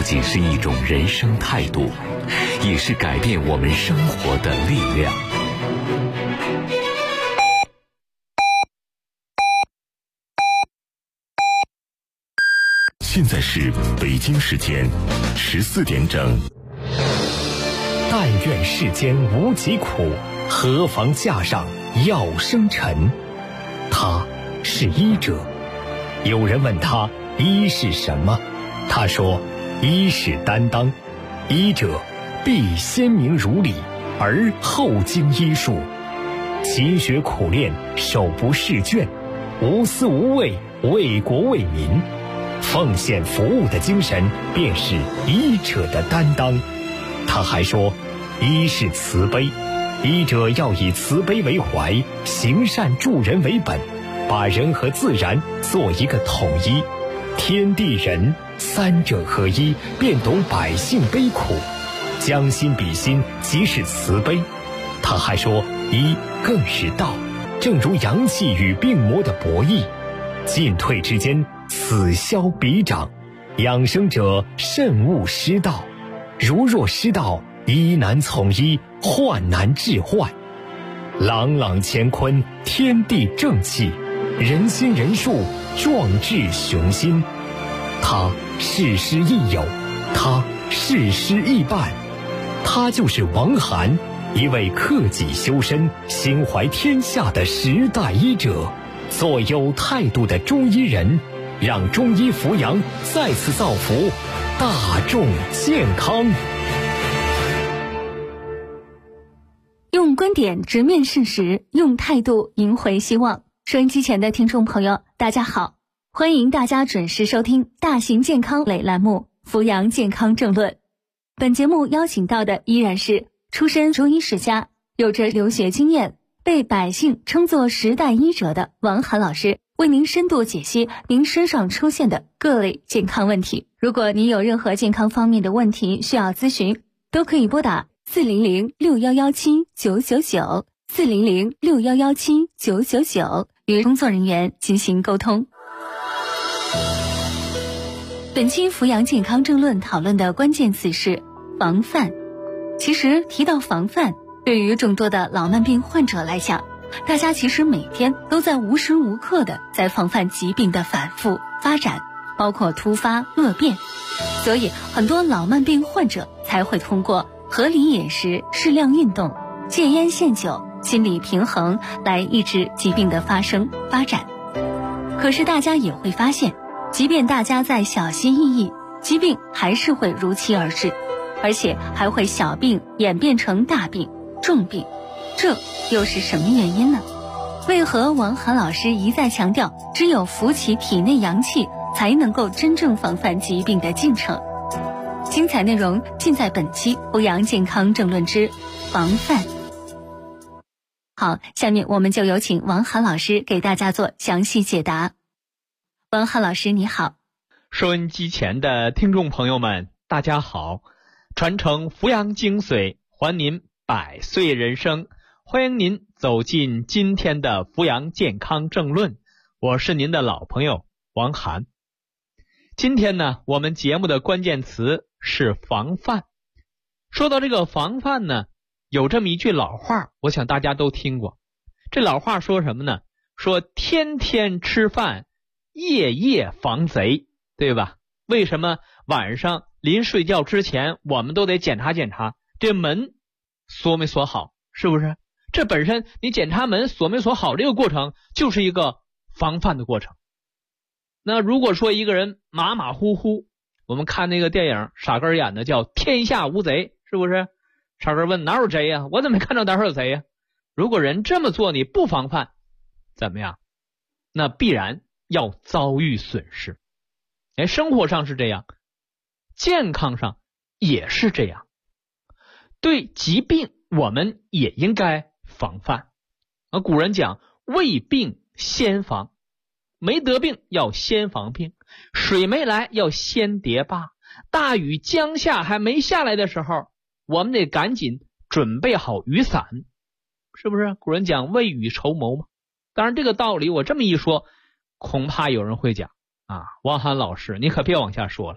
仅是一种人生态度，也是改变我们生活的力量。现在是北京时间14点整。但愿世间无疾苦，何妨架上药生尘。他是医者。有人问他医是什么，他说医是担当。医者必先明如理，而后经医术，勤学苦练，手不释卷，无私无畏，为国为民，奉献服务的精神便是医者的担当。他还说医是慈悲，医者要以慈悲为怀，行善助人为本，把人和自然做一个统一，天地人三者合一，便懂百姓悲苦，将心比心，即是慈悲。他还说医更是道，正如阳气与病魔的博弈，进退之间，此消彼长，养生者慎勿失道，如若失道，医难从医，患难治患。朗朗乾坤，天地正气，人心人术，壮志雄心。他事师亦友，他事师亦伴。他就是王涵，一位克己修身、心怀天下的时代医者，做有态度的中医人，让中医扶阳再次造福大众健康。 用观点直面事实，用态度赢回希望。收音机前的听众朋友，大家好，欢迎大家准时收听大型健康类栏目《扶阳健康政论》。本节目邀请到的依然是出身中医世家，有着留学经验，被百姓称作时代医者的王涵老师，为您深度解析您身上出现的各类健康问题。如果您有任何健康方面的问题需要咨询，都可以拨打400611799 400611799与工作人员进行沟通。本期扶阳健康政论讨论的关键词是防范。其实提到防范，对于众多的老慢病患者来讲，大家其实每天都在无时无刻的在防范疾病的反复发展，包括突发恶变。所以很多老慢病患者才会通过合理饮食、适量运动、戒烟限酒、心理平衡来抑制疾病的发生发展。可是大家也会发现，即便大家在小心翼翼，疾病还是会如期而至，而且还会小病演变成大病、重病。这又是什么原因呢？为何王涵老师一再强调，只有扶起体内阳气，才能够真正防范疾病的进程？精彩内容尽在本期扶阳健康政论之防范。好，下面我们就有请王涵老师给大家做详细解答。王涵老师你好。 收音机前的听众朋友们大家好，传承扶阳精髓，还您百岁人生，欢迎您走进今天的扶阳健康政论，我是您的老朋友王涵。今天呢，我们节目的关键词是防范。说到这个防范呢，有这么一句老话，我想大家都听过。这老话说什么呢？说天天吃饭，夜夜防贼，对吧？为什么晚上临睡觉之前，我们都得检查检查这门锁没锁好，是不是？这本身你检查门锁没锁好，这个过程就是一个防范的过程。那如果说一个人马马虎虎，我们看那个电影傻根演的叫天下无贼，是不是？傻根问哪有贼呀？我怎么没看到哪有贼呀？如果人这么做，你不防范怎么样？那必然要遭遇损失。生活上是这样，健康上也是这样。对疾病我们也应该防范。古人讲未病先防，没得病要先防病，水没来要先叠坝，大雨将下还没下来的时候，我们得赶紧准备好雨伞，是不是？古人讲未雨绸缪嘛。当然这个道理我这么一说，恐怕有人会讲王涵老师你可别往下说了，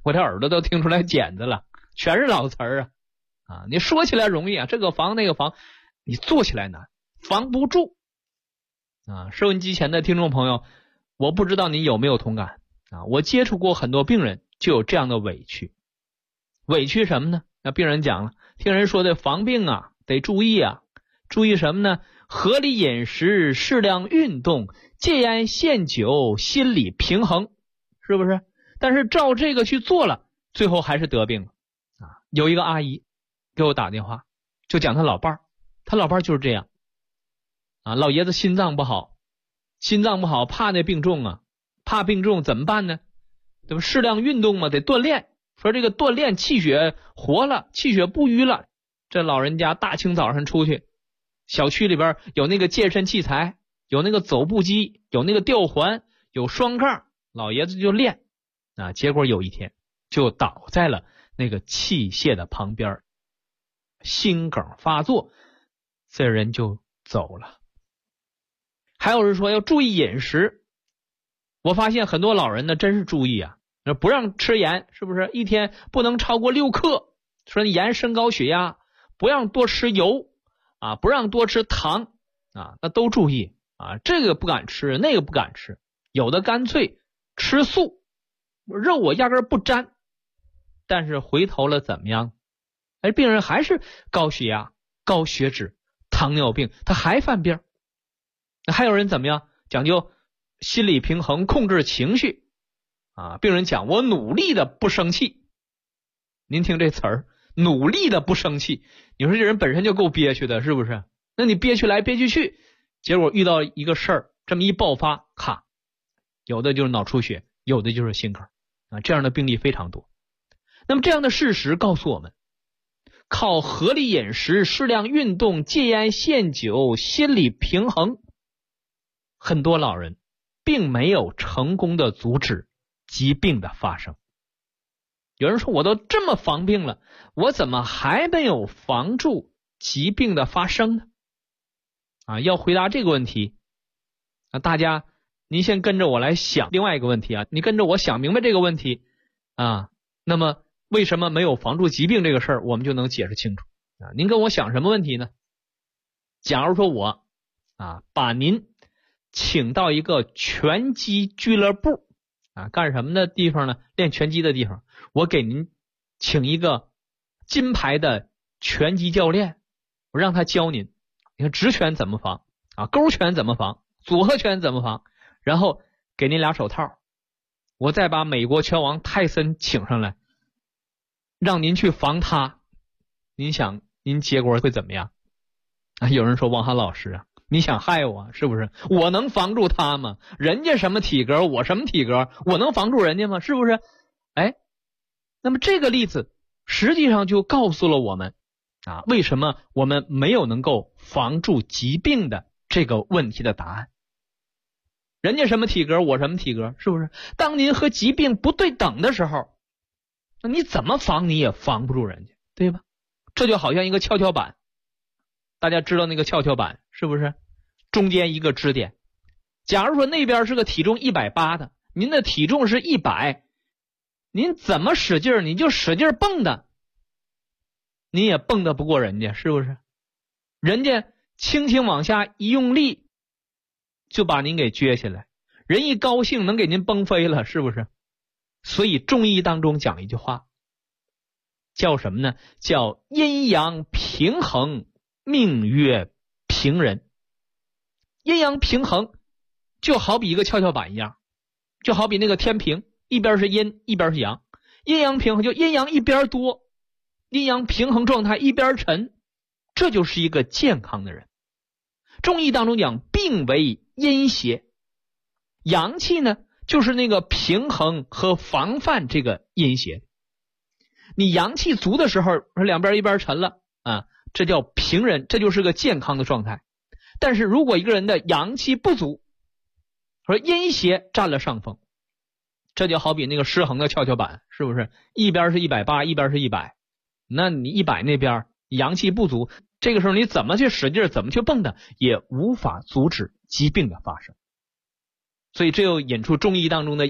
我这耳朵都听出来茧子了，全是老词儿啊！你说起来容易啊，这个防那个防，你做起来难，防不住啊！收音机前的听众朋友，我不知道你有没有同感啊？我接触过很多病人就有这样的委屈，委屈什么呢？那病人讲了，听人说的防病啊得注意啊，注意什么呢？合理饮食，适量运动，戒烟限酒，心理平衡，是不是？但是照这个去做了，最后还是得病了啊！有一个阿姨给我打电话，就讲她老伴儿，她老伴儿就是这样啊，老爷子心脏不好，怕那病重啊，怕病重怎么办呢？对吧？适量运动嘛，得锻炼。说这个锻炼气血活了，气血不瘀了，这老人家大清早上出去，小区里边有那个健身器材，有那个走步机，有那个吊环，有双杠，老爷子就练啊。结果有一天就倒在了那个器械的旁边，心梗发作，这人就走了。还有人说要注意饮食，我发现很多老人呢真是注意啊，不让吃盐，是不是？一天不能超过6克，说盐升高血压，不让多吃油啊，不让多吃糖啊，那都注意啊，这个不敢吃，那个不敢吃，有的干脆吃素，肉我压根不沾，但是回头了怎么样？哎，病人还是高血压、高血脂、糖尿病，他还犯病。还有人怎么样？讲究心理平衡，控制情绪啊。病人讲，我努力的不生气。您听这词儿，努力的不生气，你说这人本身就够憋屈的，是不是？那你憋屈来憋屈去，结果遇到一个事儿，这么一爆发，咔，有的就是脑出血，有的就是心梗啊，这样的病例非常多。那么这样的事实告诉我们，靠合理饮食、适量运动、戒烟限酒、心理平衡，很多老人并没有成功的阻止疾病的发生。有人说，我都这么防病了，我怎么还没有防住疾病的发生呢？啊，要回答这个问题啊，大家您先跟着我来想另外一个问题啊，你跟着我想明白这个问题啊，那么为什么没有防住疾病这个事儿，我们就能解释清楚啊。您跟我想什么问题呢？假如说我啊把您请到一个拳击俱乐部啊，干什么的地方呢？练拳击的地方。我给您请一个金牌的拳击教练，我让他教您，你看直拳怎么防啊，勾拳怎么防，组合拳怎么防，然后给您俩手套，我再把美国拳王泰森请上来，让您去防他，您想您结果会怎么样啊？有人说，王涵老师啊，你想害我是不是？我能防住他吗？人家什么体格，我什么体格，我能防住人家吗？是不是？哎，那么这个例子实际上就告诉了我们啊，为什么我们没有能够防住疾病的这个问题的答案。人家什么体格，我什么体格，是不是？当您和疾病不对等的时候，那你怎么防你也防不住人家，对吧？这就好像一个跷跷板，大家知道那个跷跷板是不是？中间一个支点，假如说那边是个体重180的，您的体重是100，您怎么使劲你就使劲蹦的，你也蹦得不过人家，是不是？人家轻轻往下一用力就把您给撅起来，人一高兴能给您蹦飞了，是不是？所以中医当中讲一句话叫什么呢？叫阴阳平衡，命曰平人。阴阳平衡就好比一个跷跷板一样，就好比那个天平，一边是阴一边是阳，阴阳平衡就阴阳一边多，阴阳平衡状态一边沉，这就是一个健康的人。中医当中讲病为阴邪，阳气呢就是那个平衡和防范这个阴邪。你阳气足的时候，两边一边沉了啊，这叫平人，这就是个健康的状态。但是如果一个人的阳气不足，说阴邪占了上风，这就好比那个失衡的跷跷板，是不是？一边是180，一边是100，那你100那边阳气不足，这个时候你怎么去使劲，怎么去蹦的，也无法阻止疾病的发生。所以这又引出中医当中的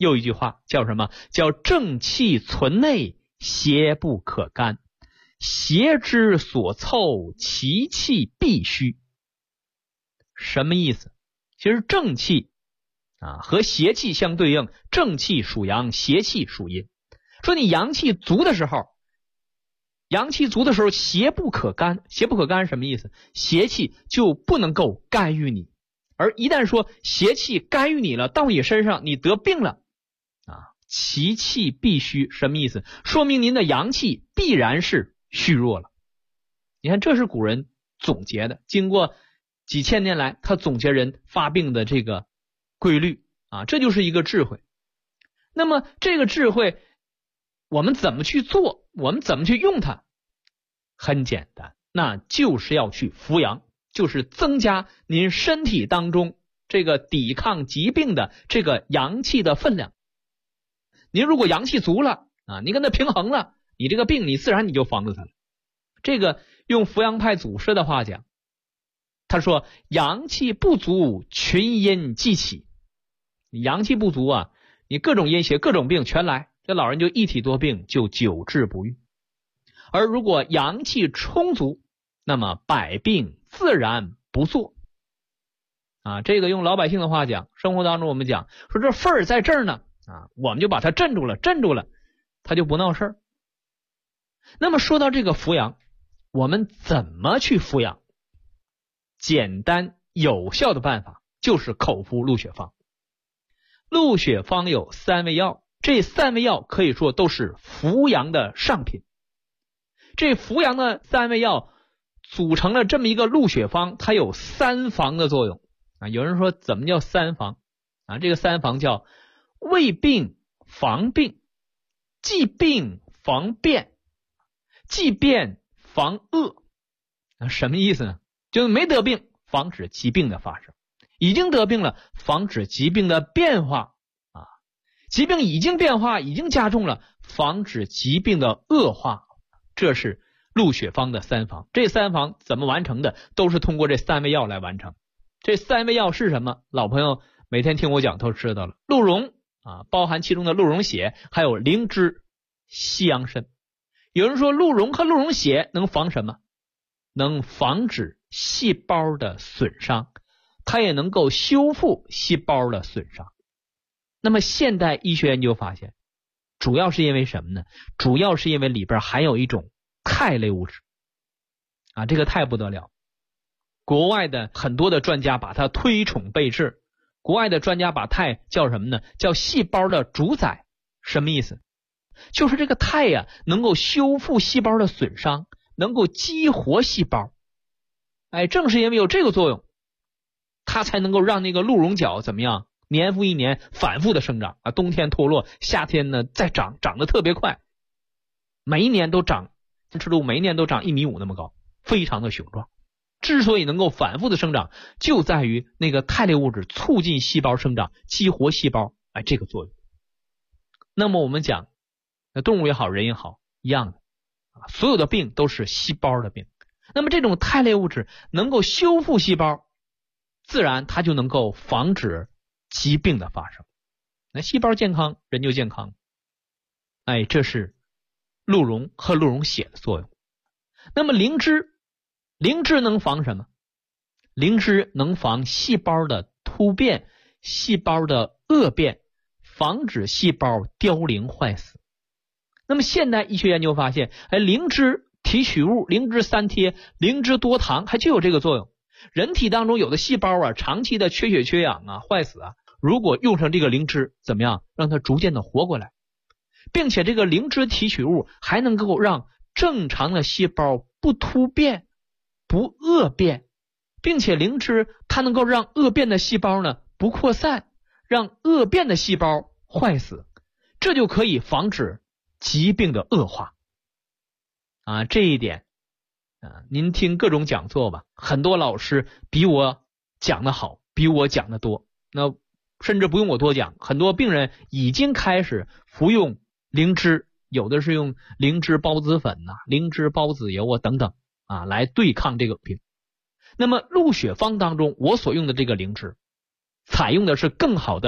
又一句话叫什么？叫正气存内，邪不可干。邪之所凑，其气必虚。什么意思？其实正气和邪气相对应，正气属阳，邪气属阴。说你阳气足的时候，邪不可干。邪不可干是什么意思？邪气就不能够干预你，而一旦说邪气干预你了，到你身上你得病了其气必虚。什么意思？说明您的阳气必然是虚弱了。你看，这是古人总结的，经过几千年来他总结人发病的这个规律这就是一个智慧。那么这个智慧我们怎么去做，我们怎么去用它？很简单，那就是要去扶阳，就是增加您身体当中这个抵抗疾病的这个阳气的分量。您如果阳气足了你跟它平衡了，你这个病你自然你就防住它了。这个用扶阳派祖师的话讲，他说阳气不足，群阴既起。你阳气不足你各种阴邪各种病全来，这老人就一体多病，就久治不愈。而如果阳气充足，那么百病自然不作这个用老百姓的话讲，生活当中我们讲说这份儿在这儿呢我们就把它镇住了，它就不闹事儿。那么说到这个扶阳，我们怎么去扶阳？简单有效的办法就是口服鹿血方。鹿血方有3味药，这3味药可以说都是扶阳的上品。这扶阳的3味药组成了这么一个鹿血方，它有3防的作用有人说怎么叫3防这个3防叫未病防病，既病防变，既变防恶。什么意思呢？就是没得病，防止疾病的发生；已经得病了，防止疾病的变化疾病已经变化，已经加重了，防止疾病的恶化。这是鹿血方的3防。这3防怎么完成的？都是通过这3味药来完成。这3味药是什么？老朋友每天听我讲都知道了。鹿茸包含其中的鹿茸血，还有灵芝、西洋参。有人说鹿茸和鹿茸血能防什么？能防止细胞的损伤，它也能够修复细胞的损伤。那么现代医学研究发现，主要是因为什么呢？主要是因为里边含有一种肽类物质这个肽不得了，国外的很多的专家把它推崇备至。国外的专家把肽叫什么呢？叫细胞的主宰。什么意思？就是这个肽能够修复细胞的损伤，能够激活细胞。正是因为有这个作用，它才能够让那个鹿茸角怎么样？年复一年反复的生长冬天脱落，夏天呢再长得特别快，每一年都长每一年都长1.5米那么高，非常的雄壮。之所以能够反复的生长，就在于那个肽类物质促进细胞生长，激活细胞这个作用。那么我们讲动物也好，人也好，一样的所有的病都是细胞的病。那么这种肽类物质能够修复细胞，自然它就能够防止疾病的发生。那细胞健康，人就健康。这是鹿茸和鹿茸血的作用。那么灵芝能防什么？灵芝能防细胞的突变，细胞的恶变，防止细胞凋零坏死。那么现代医学研究发现灵芝提取物、灵芝3贴、灵芝多糖还具有这个作用。人体当中有的细胞长期的缺血缺氧坏死如果用上这个灵芝，怎么样让它逐渐的活过来，并且这个灵芝提取物还能够让正常的细胞不突变不恶变，并且灵芝它能够让恶变的细胞呢不扩散，让恶变的细胞坏死，这就可以防止疾病的恶化这一点您听各种讲座吧，很多老师比我讲的好，比我讲的多，那甚至不用我多讲，很多病人已经开始服用灵芝，有的是用灵芝孢子粉灵芝孢子油等等来对抗这个病。那么鹿血方当中我所用的这个灵芝，采用的是更好的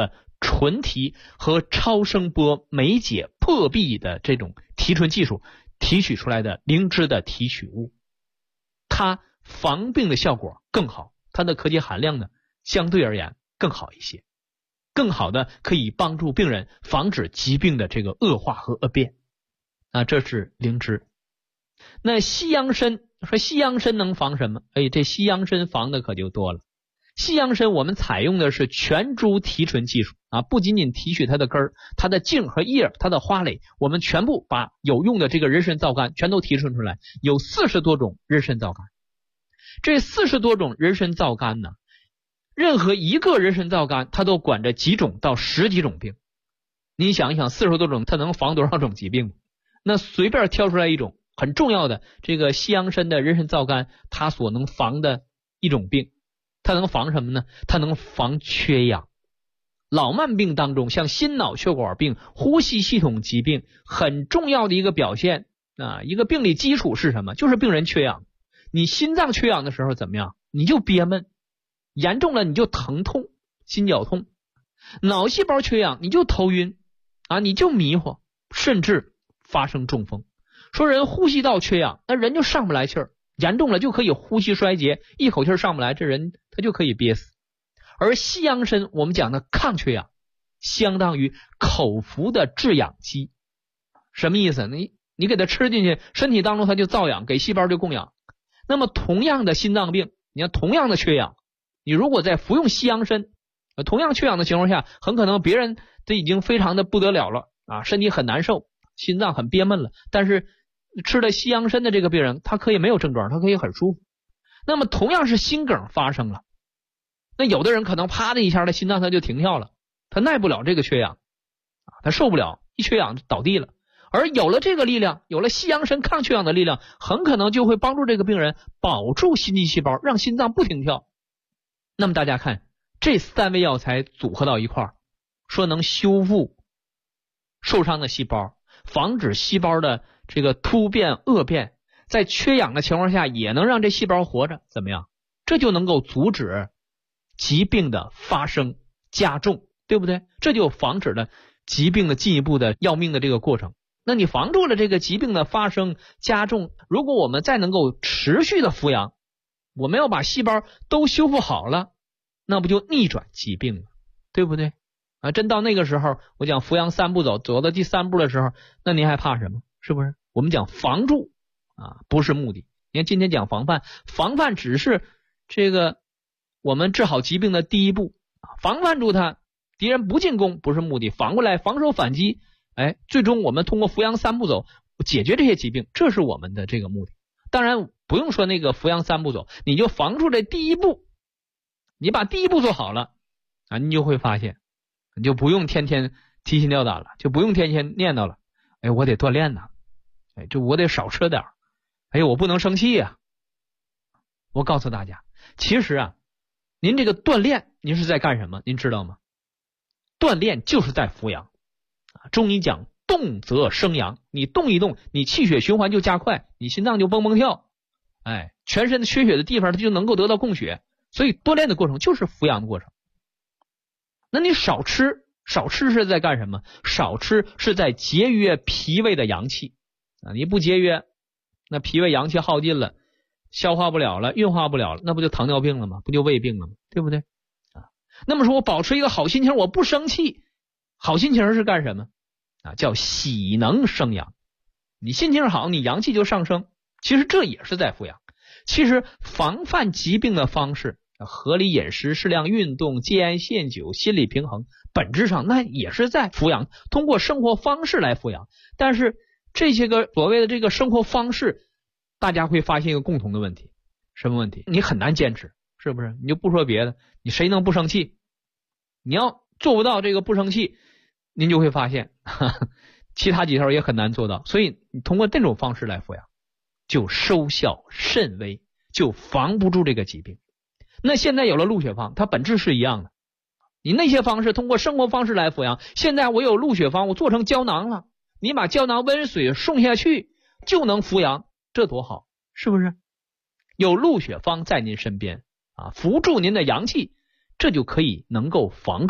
纯提和超声波酶解破壁的这种提纯技术提取出来的灵芝的提取物，它防病的效果更好，它的科技含量呢相对而言更好一些，更好的可以帮助病人防止疾病的这个恶化和恶变。这是灵芝。那西洋参，说西洋参能防什么？这西洋参防的可就多了。西洋参我们采用的是全株提纯技术不仅仅提取它的根儿、它的茎和叶、它的花蕾，我们全部把有用的这个人参皂苷全都提纯出来，有40多种人参皂苷。这40多种人参皂苷呢，任何一个人参皂苷它都管着几种到10几种病。你想一想，40多种它能防多少种疾病？那随便挑出来一种很重要的这个西洋参的人参皂苷，它所能防的一种病，它能防什么呢？它能防缺氧。老慢病当中，像心脑血管病、呼吸系统疾病，很重要的一个表现一个病理基础是什么？就是病人缺氧。你心脏缺氧的时候怎么样？你就憋闷，严重了你就疼痛、心绞痛；脑细胞缺氧你就头晕你就迷糊，甚至发生中风。说人呼吸道缺氧，那人就上不来气儿，严重了就可以呼吸衰竭，一口气上不来，这人他就可以憋死。而西洋参我们讲的抗缺氧，相当于口服的制氧机。什么意思？你给它吃进去，身体当中它就造氧，给细胞就供氧。那么同样的心脏病，你看同样的缺氧，你如果在服用西洋参，同样缺氧的情况下，很可能别人这已经非常的不得了了身体很难受，心脏很憋闷了，但是吃了西洋参的这个病人，他可以没有症状，他可以很舒服。那么同样是心梗发生了，那有的人可能啪的一下，他心脏他就停跳了，他耐不了这个缺氧他受不了，一缺氧就倒地了。而有了这个力量，有了西洋参抗缺氧的力量，很可能就会帮助这个病人保住心肌细胞，让心脏不停跳。那么大家看，这3味药材组合到一块儿，说能修复受伤的细胞，防止细胞的这个突变恶变，在缺氧的情况下也能让这细胞活着，怎么样？这就能够阻止疾病的发生加重，对不对？这就防止了疾病的进一步的要命的这个过程。那你防住了这个疾病的发生加重，如果我们再能够持续的服养，我们要把细胞都修复好了，那不就逆转疾病了，对不对？真到那个时候，我讲服养3步走，走到第3步的时候，那您还怕什么？是不是？我们讲防住不是目的。你看今天讲防范，防范只是这个我们治好疾病的第一步，防范住它，敌人不进攻不是目的，反过来防守反击，最终我们通过服养3步走解决这些疾病，这是我们的这个目的。当然不用说那个服养3步走，你就防住这第一步，你把第一步做好了你就会发现，你就不用天天提心吊胆了，就不用天天念叨了，我得锻炼呐，就我得少吃点，我不能生气呀。我告诉大家，其实您这个锻炼您是在干什么？您知道吗？锻炼就是在服养。中医讲动则生阳，你动一动，你气血循环就加快，你心脏就蹦蹦跳，全身的缺血的地方它就能够得到供血，所以锻炼的过程就是服养的过程。那你少吃是在干什么？少吃是在节约脾胃的阳气你不节约，那脾胃阳气耗尽了，消化不了了，运化不了了，那不就糖尿病了吗？不就胃病了吗？对不对那么说我保持一个好心情，我不生气，好心情是干什么叫喜能生阳。你心情好，你阳气就上升，其实这也是在服养。其实防范疾病的方式，合理饮食、适量运动、戒烟限酒、心理平衡，本质上那也是在服养，通过生活方式来服养。但是这些个所谓的这个生活方式，大家会发现一个共同的问题。什么问题？你很难坚持，是不是？你就不说别的，你谁能不生气？你要做不到这个不生气，您就会发现其他几条也很难做到。所以你通过这种方式来服养，就收效甚微，就防不住这个疾病。那现在有了鹿血方，它本质是一样的。你那些方式通过生活方式来服养，现在我有鹿血方，我做成胶囊了，你把胶囊温水送下去就能服养，这多好，是不是？有鹿血方在您身边扶助您的阳气，这就可以能够防住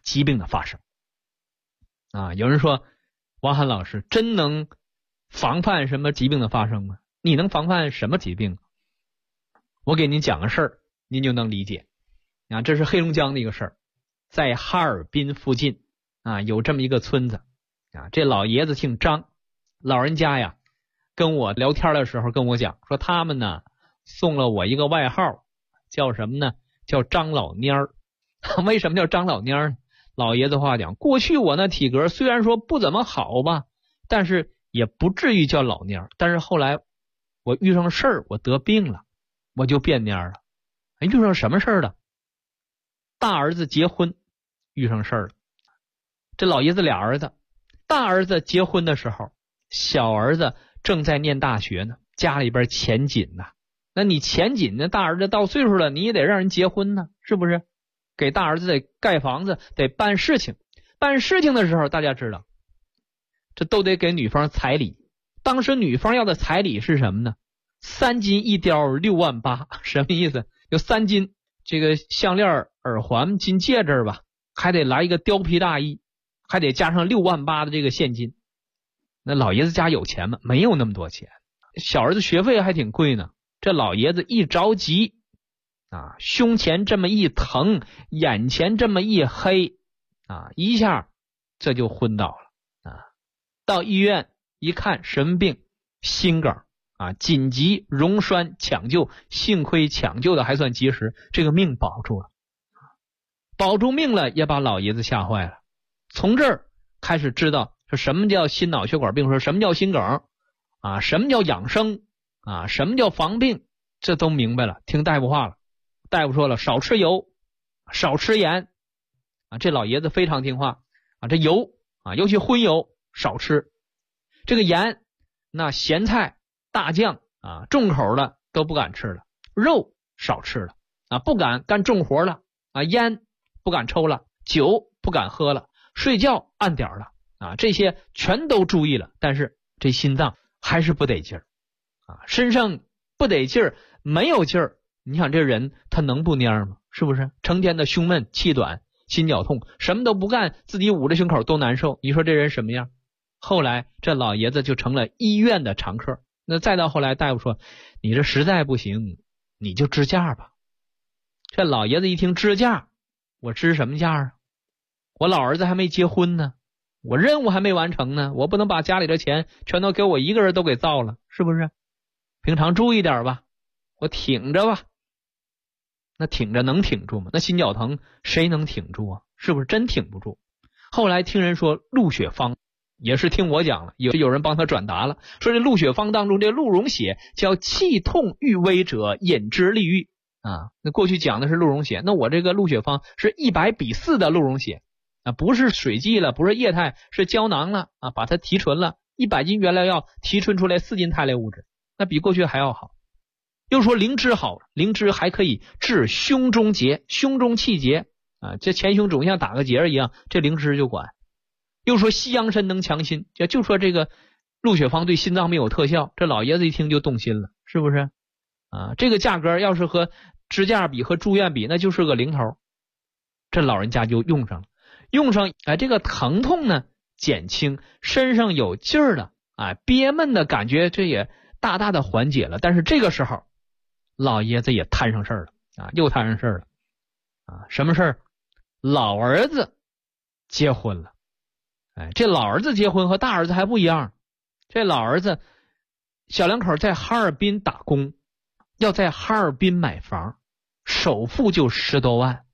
疾病的发生。有人说，王涵老师真能防范什么疾病的发生吗？你能防范什么疾病？我给您讲个事儿，您就能理解。这是黑龙江的一个事儿，在哈尔滨附近有这么一个村子这老爷子姓张，老人家呀跟我聊天的时候跟我讲说，他们呢送了我一个外号，叫什么呢？叫张老蔫儿。为什么叫张老蔫儿呢？老爷子话讲，过去我那体格虽然说不怎么好吧，但是也不至于叫老蔫儿。但是后来我遇上事儿，我得病了，我就变蔫儿了。遇上什么事儿了？大儿子结婚遇上事儿了。这老爷子俩儿子，大儿子结婚的时候，小儿子正在念大学呢，家里边钱紧呐。那你钱紧呢，大儿子到岁数了，你也得让人结婚呢，是不是？给大儿子得盖房子，得办事情。办事情的时候，大家知道，这都得给女方彩礼。当时女方要的彩礼是什么呢？3金1雕6万8，什么意思？有3金这个项链、耳环、金戒指吧，还得来一个貂皮大衣，还得加上6万8的这个现金。那老爷子家有钱吗？没有那么多钱。小儿子学费还挺贵呢。这老爷子一着急胸前这么一疼，眼前这么一黑一下这就昏倒了到医院一看，什么病？心梗紧急溶栓抢救，幸亏抢救的还算及时，这个命保住了。保住命了，也把老爷子吓坏了。从这儿开始知道说什么叫心脑血管病，说什么叫心梗什么叫养生什么叫防病，这都明白了，听大夫话了。大夫说了，少吃油，少吃盐这老爷子非常听话这油尤其荤油少吃，这个盐那咸菜大酱重口的都不敢吃了，肉少吃了不敢干重活了烟不敢抽了，酒不敢喝了，睡觉按点了这些全都注意了。但是这心脏还是不得劲儿身上不得劲儿，没有劲儿，你想这人他能不蔫吗？是不是？成天的胸闷气短心绞痛，什么都不干，自己捂着胸口都难受，你说这人什么样？后来这老爷子就成了医院的常客。那再到后来，大夫说你这实在不行，你就支架吧。这老爷子一听支架，我支什么架我老儿子还没结婚呢，我任务还没完成呢，我不能把家里的钱全都给我一个人都给造了，是不是？平常注意点吧，我挺着吧。那挺着能挺住吗？那心绞疼谁能挺住是不是真挺不住？后来听人说鹿血方，也是听我讲了，有人帮他转达了，说这鹿血方当中这鹿茸血叫气痛欲危者饮之利愈那过去讲的是鹿茸血，那我这个鹿血方是100:4的鹿茸血不是水剂了，不是液态，是胶囊了把它提纯了，100斤原料药提纯出来4斤肽类物质，那比过去还要好。又说灵芝好，灵芝还可以治胸中结、胸中气结这前胸肿像打个结一样，这灵芝就管。又说西洋参能强心，就说这个鹿血方对心脏病有特效，这老爷子一听就动心了，是不是这个价格要是和支架比和住院比，那就是个零头。这老人家就用上了，这个疼痛呢减轻，身上有劲儿了憋闷的感觉这也大大的缓解了。但是这个时候老爷子也摊上事儿了又摊上事儿了什么事儿？老儿子结婚了。这老儿子结婚和大儿子还不一样，这老儿子小两口在哈尔滨打工，要在哈尔滨买房，首付就10多万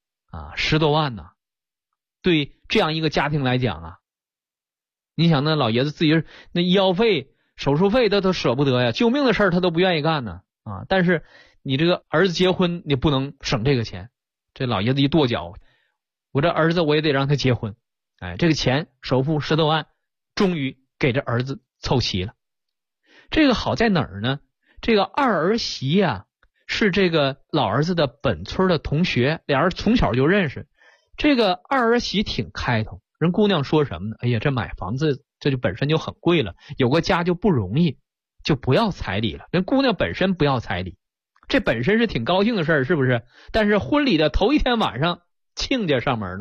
10多万呢。对这样一个家庭来讲你想那老爷子自己那医药费手术费他都舍不得呀，救命的事儿他都不愿意干呢但是你这个儿子结婚你不能省这个钱，这老爷子一跺脚，我这儿子我也得让他结婚这个钱首付10多万终于给这儿子凑齐了。这个好在哪儿呢？这个二儿媳是这个老儿子的本村的同学，俩人从小就认识。这个二儿媳挺开头，人姑娘说什么呢？哎呀，这买房子这就本身就很贵了，有个家就不容易，就不要彩礼了。人姑娘本身不要彩礼，这本身是挺高兴的事儿，是不是？但是婚礼的头一天晚上亲家上门了，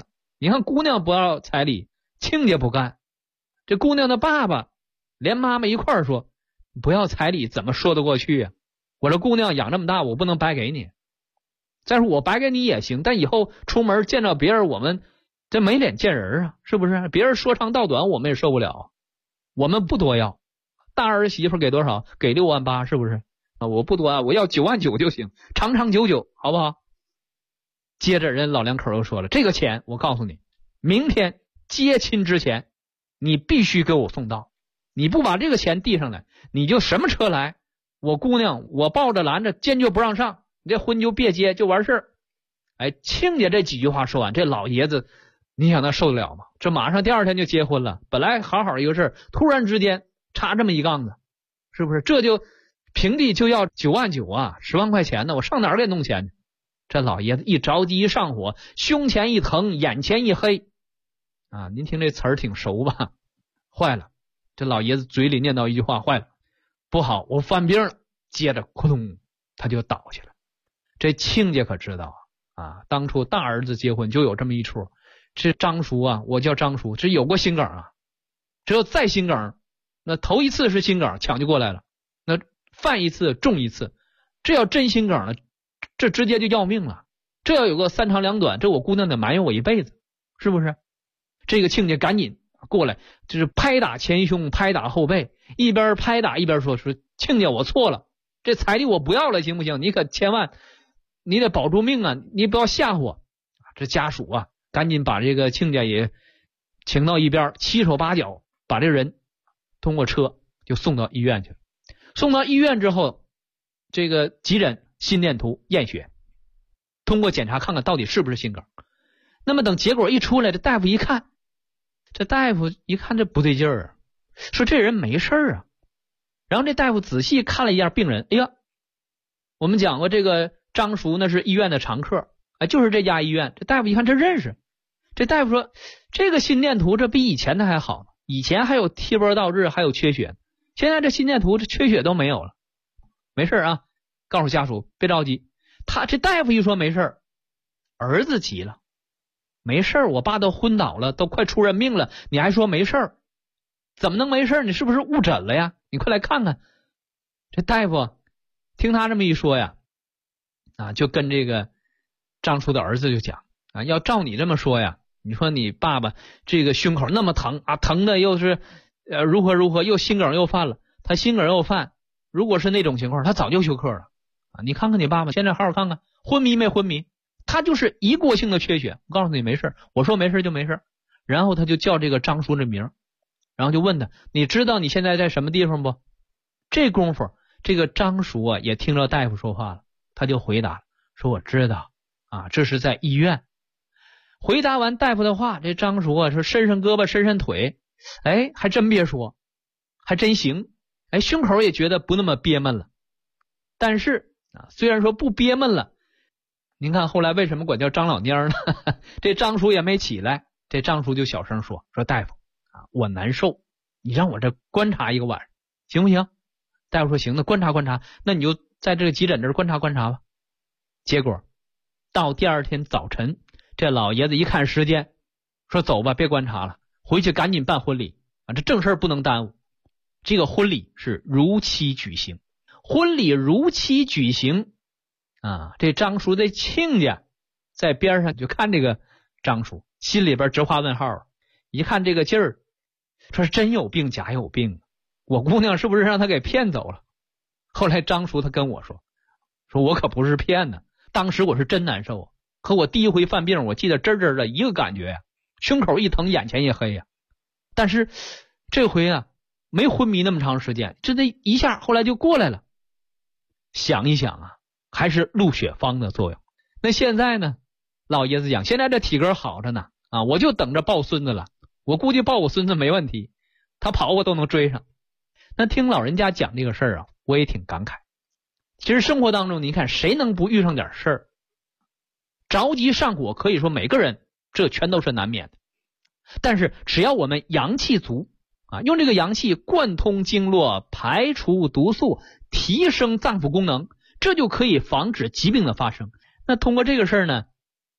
你看姑娘不要彩礼，亲家不干，这姑娘的爸爸连妈妈一块儿说不要彩礼，怎么说得过去啊？我这姑娘养这么大，我不能白给你。再说我白给你也行，但以后出门见到别人，我们这没脸见人啊，是不是？别人说长道短，我们也受不了。我们不多要，大儿媳妇给多少？给6万8，是不是？啊，我不多啊，我要9万9就行，长长久久，好不好？接着人老两口又说了，这个钱我告诉你，明天接亲之前，你必须给我送到。你不把这个钱递上来，你就什么车来，我姑娘我抱着拦着，坚决不让上，你这婚就别结，就完事儿。哎，亲家这几句话说完，这老爷子你想他受得了吗？这马上第2天就结婚了，本来好好一个事儿，突然之间插这么一杠子，是不是？这就平地就要9万9啊，10万块钱呢，我上哪儿给弄钱去？这老爷子一着急一上火，胸前一疼，眼前一黑啊！您听这词儿挺熟吧？坏了，这老爷子嘴里念叨一句话，坏了，不好，我犯病了。接着咕咚他就倒下了。这亲家可知道啊，当初大儿子结婚就有这么一出，这张叔啊，我叫张叔，这有过心梗啊，只有再心梗，那头一次是心梗抢就过来了，那犯一次中一次，这要真心梗了，这直接就要命了。这要有个3长2短，这我姑娘得埋怨我一辈子，是不是？这个亲家赶紧过来，就是拍打前胸，拍打后背，一边拍打一边说亲家我错了，这彩礼我不要了，行不行？你可千万你得保住命啊，你不要吓唬我。这家属啊赶紧把这个亲家也请到一边，七手八脚把这人通过车就送到医院去了。送到医院之后，这个急诊心电图验血，通过检查看看到底是不是心梗。那么等结果一出来，这大夫一看，这不对劲儿，说这人没事啊。然后这大夫仔细看了一下病人，哎呀，我们讲过这个张叔那是医院的常客，就是这家医院。这大夫一看这认识，这大夫说这个心电图这比以前的还好，以前还有贴波倒置，还有缺血，现在这心电图这缺血都没有了，没事啊。告诉家属别着急，他这大夫一说没事，儿子急了，没事，我爸都昏倒了，都快出人命了，你还说没事，怎么能没事？你是不是误诊了呀？你快来看看。这大夫听他这么一说呀，就跟这个张叔的儿子就讲啊，要照你这么说呀，你说你爸爸这个胸口那么疼啊，疼的又是如何，又心梗又犯了，他心梗又犯，如果是那种情况，他早就休克了啊！你看看你爸爸，现在好好看看，昏迷没昏迷？他就是一过性的缺血。我告诉你没事，我说没事就没事。然后他就叫这个张叔这名，然后就问他，你知道你现在在什么地方不？这功夫这个张叔啊也听着大夫说话了，他就回答说我知道啊，这是在医院。回答完大夫的话，这张叔啊说伸伸胳膊伸伸腿，哎，还真别说，还真行，哎，胸口也觉得不那么憋闷了。但是虽然说不憋闷了，您看后来为什么管叫张老蔫呢？这张叔也没起来，这张叔就小声说大夫啊，我难受，你让我这观察一个晚上行不行？大夫说行，那观察观察，那你就在这个急诊这儿观察观察吧。结果到第2天早晨，这老爷子一看时间，说走吧，别观察了，回去赶紧办婚礼啊，这正事不能耽误。这个婚礼是如期举行，婚礼如期举行啊！这张叔的亲家在边上就看这个张叔，心里边直画问号，一看这个劲儿，说是真有病假有病，我姑娘是不是让他给骗走了？后来张叔他跟我说我可不是骗呢，当时我是真难受，可我第一回犯病，我记得真真的一个感觉呀，胸口一疼，眼前一黑呀。但是这回啊没昏迷那么长时间，这一下后来就过来了。想一想啊，还是鹿血方的作用。那现在呢，老爷子讲现在这体格好着呢啊，我就等着抱孙子了，我估计抱我孙子没问题，他跑我都能追上。那听老人家讲这个事儿啊，我也挺感慨。其实生活当中你看谁能不遇上点事儿，着急上火，可以说每个人这全都是难免的。但是只要我们阳气足啊，用这个阳气贯通经络，排除毒素，提升脏腑功能，这就可以防止疾病的发生。那通过这个事儿呢，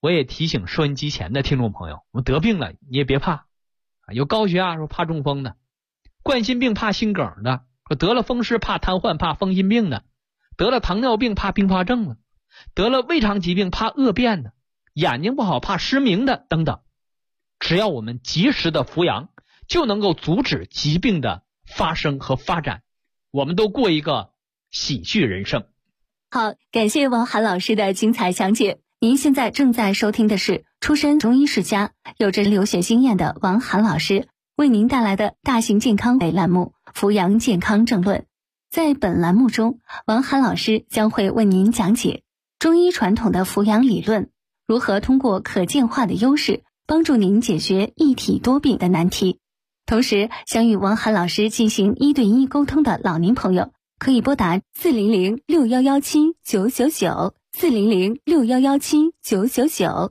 我也提醒收音机前的听众朋友，我们得病了你也别怕，有高血压说怕中风的，冠心病怕心梗的，得了风湿怕瘫痪怕风心病的，得了糖尿病怕并发症的，得了胃肠疾病怕恶变的，眼睛不好怕失明的等等。只要我们及时的服养，就能够阻止疾病的发生和发展，我们都过一个喜剧人生。 好，感谢王涵老师的精彩讲解。您现在正在收听的是出身中医世家、有着留学经验的王涵老师为您带来的大型健康栏目《扶阳健康正论》。在本栏目中，王涵老师将会为您讲解中医传统的扶阳理论，如何通过可见化的优势帮助您解决一体多病的难题。同时，想与王涵老师进行1对1沟通的老年朋友，可以拨打400-6117-999 400-6117-999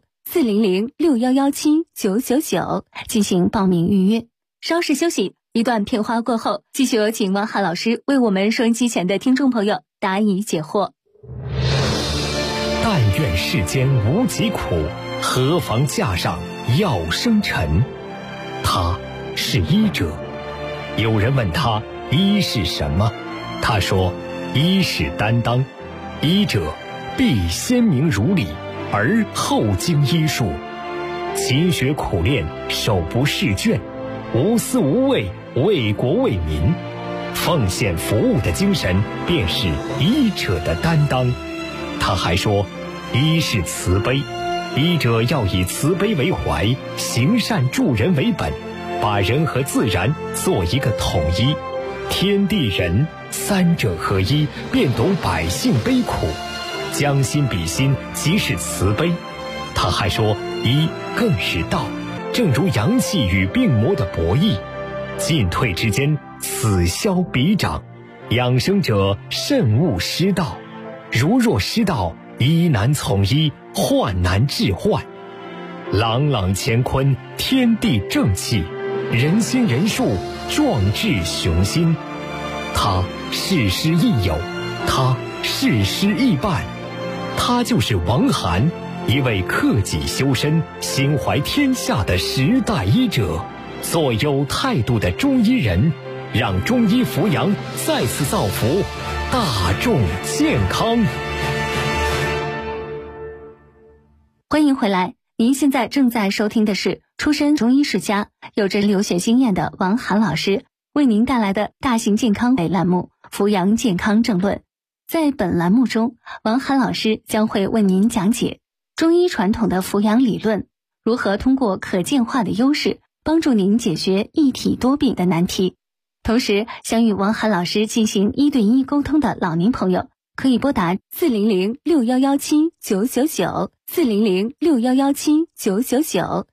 400-6117-999进行报名预约。稍事休息，一段片花过后，继续有请王涵老师为我们收音机前的听众朋友答疑解惑。 但愿世间无疾苦，何妨架上药生尘。他是医者。有人问他医是什么，他说医是担当，医者必先明如理，而后经医术，勤学苦练，手不释卷，无私无畏，为国为民，奉献服务的精神便是医者的担当。他还说医是慈悲，医者要以慈悲为怀，行善助人为本，把人和自然做一个统一，天地人三者合一，便懂百姓悲苦，将心比心，即是慈悲。他还说医更是道，正如阳气与病魔的博弈，进退之间，此消彼长，养生者慎勿失道，如若失道，医难从医，患难治患。朗朗乾坤，天地正气，人心人术，壮志雄心。他事师亦友，他事师亦伴，他就是王涵，一位克己修身、心怀天下的时代医者，做有态度的中医人，让中医扶阳再次造福大众健康。 欢迎回来，您现在正在收听的是出身中医世家、有着留学经验的王涵老师为您带来的大型健康栏目《扶阳健康正论》。在本栏目中，王涵老师将会为您讲解中医传统的扶阳理论，如何通过可见化的优势帮助您解决一体多病的难题。同时，想与王涵老师进行1对1沟通的老年朋友，可以拨打400-6117-999 400-6117-999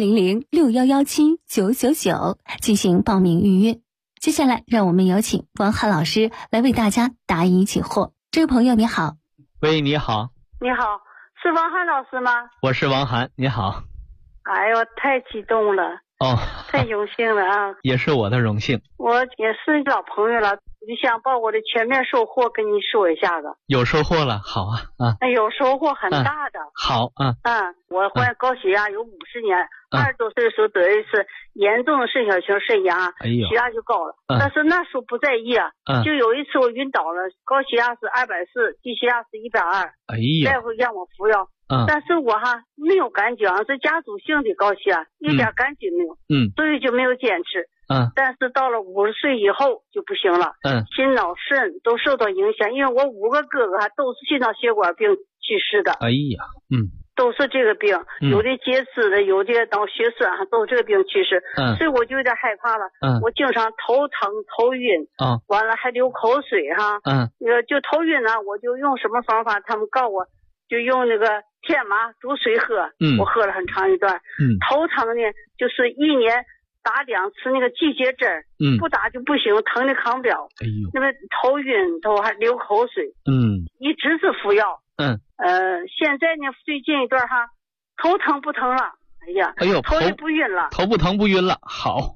400-6117-999进行报名预约。接下来，让我们有请王涵老师来为大家答疑解惑。这位朋友你好。 喂，你好。 你好，是王涵老师吗？ 我是王涵，你好。 哎呦，太激动了。 哦， 太荣幸了啊！ 也是我的荣幸。 我也是老朋友了，我就想把我的全面收获跟你说一下子。 有收获了，好啊有收获很大的。 好我患高血压有50年，20多岁的时候得的是严重的肾小型肾压，血压就高了。但是那时候不在意啊。就有一次我晕倒了，高血压是240，低血压是120。大夫让我服药。但是我没有感觉，是家族性的高血压，一点感觉没有。所以就没有坚持。但是到了50岁以后就不行了。心脑肾都受到影响，因为我5个哥哥都是心脑血管病去世的。都是这个病，有的截肢的，有的脑血栓，都是这个病去世。所以我就有点害怕了。我经常头疼头晕，完了还流口水就头晕呢，我就用什么方法，他们告诉我就用那个天麻煮水喝。我喝了很长一段。头疼呢就是1年打2次那个季节针，不打就不行，疼的扛不了。那个头晕头还流口水。一直是服药。现在呢最近一段头疼不疼了。头也不晕了。 头不疼不晕了，好。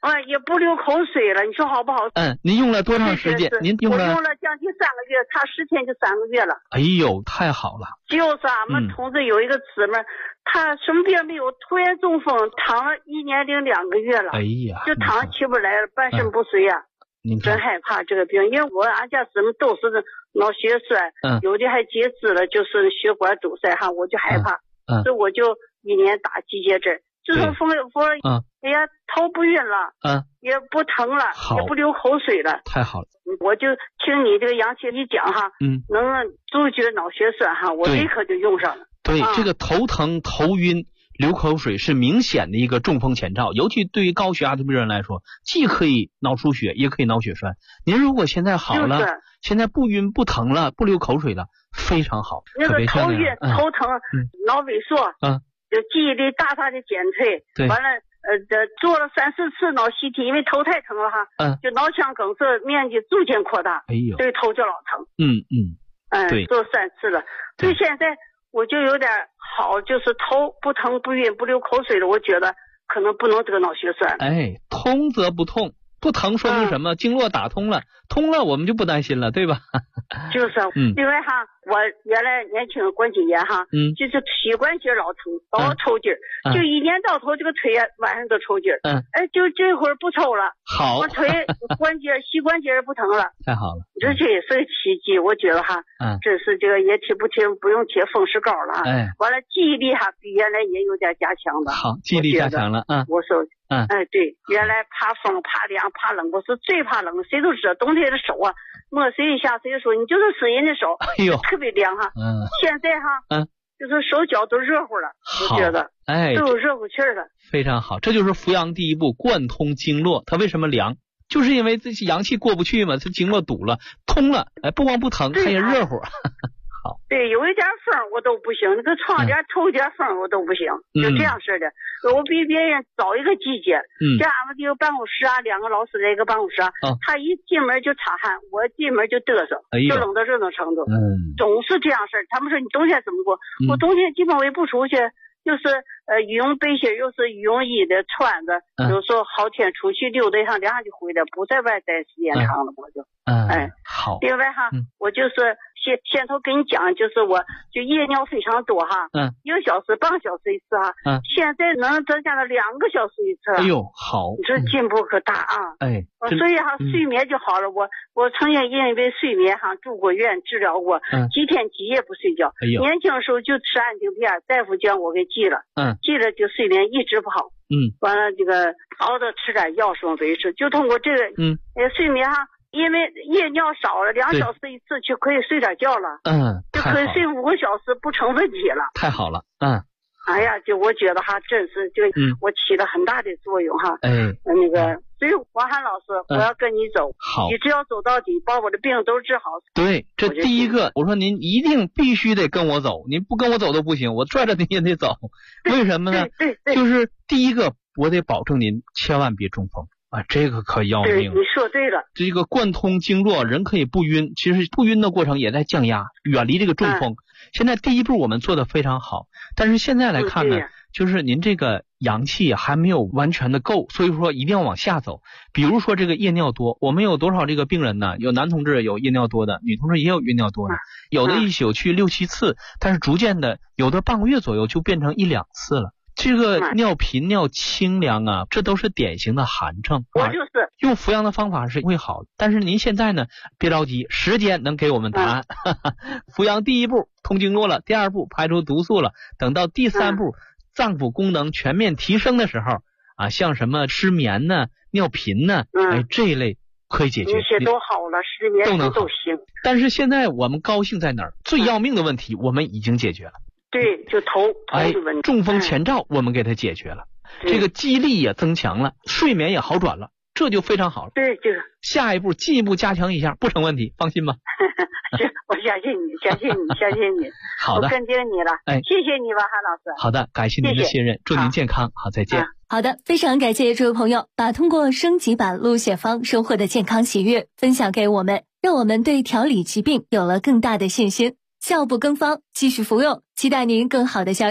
也不流口水了，你说好不好？ 您用了多长时间？您用了？ 我用了将近3个月，差10天就3个月了。 哎呦，太好了！ 就是俺们同志有一个姊妹，她什么病没有，突然中风，躺了1年零2个月了。 哎呀， 就躺起不来了，半身不遂呀。真害怕这个病，因为俺家姊妹都是脑血栓，有的还截肢了，就是血管堵塞哈，我就害怕，所以我就1年打季节针。自从风哎呀，头不晕了，也不疼了，也不流口水了， 太好了。 我就听你这个杨姐一讲哈，能杜绝脑血栓哈，我立刻就用上了。 对，这个头疼、头晕、流口水是明显的一个中风前兆，尤其对于高血压的病人来说，既可以脑出血，也可以脑血栓。您如果现在好了，现在不晕不疼了，不流口水了，非常好。 那个头晕、头疼、脑萎缩，就记忆力大大的减退。 对， 完了做了3、4次脑 CT， 因为头太疼了哈，就脑腔梗塞面积逐渐扩大，所以头就老疼。对，做3次了，所以现在我就有点好，就是头不疼不晕不流口水了，我觉得可能不能得脑血栓。 通则不痛，不疼说明什么？经络打通了，通了我们就不担心了，对吧？ 就是，另外哈，我原来年轻关节炎哈，就是膝关节老疼，老抽筋儿，就一年到头这个腿晚上都抽筋儿，就这会儿不抽了， 好， 我腿关节膝关节不疼了， 太好了， 这也是个奇迹，我觉得哈，这是这个也不用贴风湿膏了，完了记忆力哈比原来也有点加强了， 好，记忆力加强了， 我说。对，原来怕风、怕凉、怕冷，我是最怕冷，谁都知道，冬天的手啊，摸谁一下，谁就说你就是死人的手，特别凉哈。现在哈，就是手脚都热乎了，我觉得，都有热乎气儿了。 非常好，这就是扶阳第一步，贯通经络。它为什么凉？就是因为这些阳气过不去嘛，它经络堵了，通了，不光不疼，还也热乎。 对，有一点风我都不行，那个窗帘透一点风我都不行，就这样式的。我比别人早一个季节，像俺们这个办公室啊，2个老师在一个办公室啊，他一进门就擦汗，我进门就嘚瑟，就冷到这种程度。总是这样式。他们说你冬天怎么过？我冬天基本我也不出去，就是羽绒背心又是羽绒衣的穿着，有时候好天出去溜达一趟，凉就回来，不在外待时间长了，我就好。 另外哈，我就是先头跟你讲，就是我就夜尿非常多哈，1个小时、半个小时一次哈，现在能增加到2个小时一次。 哎呦，好， 你这进步可大啊！所以哈，睡眠就好了。我曾经因为睡眠哈住过院治疗过，几天几夜不睡觉。年轻的时候就吃安定片，大夫将我给记了，记了就睡眠一直不好。完了这个熬着吃点药什么维持，就通过这个睡眠哈。因为夜尿少了2小时一次就可以睡点觉了，就可以睡5个小时不成问题了。 太好了， 哎呀，就我觉得哈，真是就我起了很大的作用哈。那个，所以王涵老师，我要跟你走， 好， 你只要走到底，把我的病都治好。 对，这第一个，我说您一定必须得跟我走，您不跟我走都不行，我拽着您也得走。为什么呢？ 对， 就是第一个，我得保证您千万别中风。这个可要命。 对，你说对了。 这个贯通经络，人可以不晕，其实不晕的过程也在降压，远离这个中风。现在第一步我们做的非常好，但是现在来看呢，就是您这个阳气还没有完全的够，所以说一定要往下走。比如说这个夜尿多，我们有多少这个病人呢？有男同志有夜尿多的，女同志也有夜尿多的，有的一宿去6、7次，但是逐渐的有的半个月左右就变成1、2次了。这个尿频尿清凉啊，这都是典型的寒症。 我就是用扶阳的方法是会好，但是您现在呢，别着急，时间能给我们答案。扶阳第一步通经络了，第2步排除毒素了，等到第3步脏腑功能全面提升的时候啊，像什么失眠呢、尿频呢，这一类可以解决。 这些都好了，失眠都行。 但是现在我们高兴在哪儿？最要命的问题我们已经解决了。 对，就头的问题， 中风前兆我们给它解决了，这个记忆力也增强了，睡眠也好转了，这就非常好了。 对，就是下一步进一步加强一下，不成问题，放心吧。 我相信你，相信你。 好的， 我跟定你了。谢谢你吧，韩老师。 好的，感谢您的信任，祝您健康。好，再见。 好的，非常感谢这位朋友把通过升级版鹿血方收获的健康喜悦分享给我们，让我们对调理疾病有了更大的信心。效不更方，继续服用，期待您更好的消息。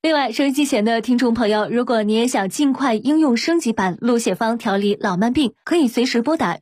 另外，收音机前的听众朋友，如果你也想尽快应用升级版鹿血芳调理老慢病，可以随时拨打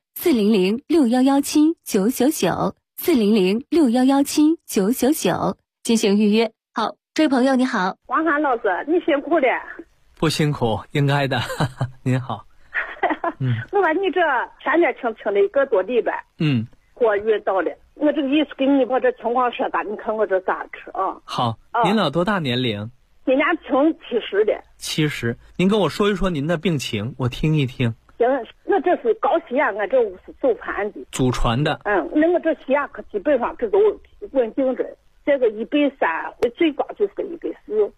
400-6117-999，400-6117-999进行预约。好，这位朋友你好。 王涵老师，你辛苦了。 不辛苦，应该的。您好。 我把你这前天请的一个多礼拜，我遇到了。我这个意思给你把这情况说吧，你看我这咋吃啊？ 好，您老多大年龄？ 今年轻70了。 70，您跟我说一说您的病情，我听一听。 行，我这是高血压，我这是祖传的。 祖传的。 那我这血压可基本上这都稳定着，这个130，最高就是个140。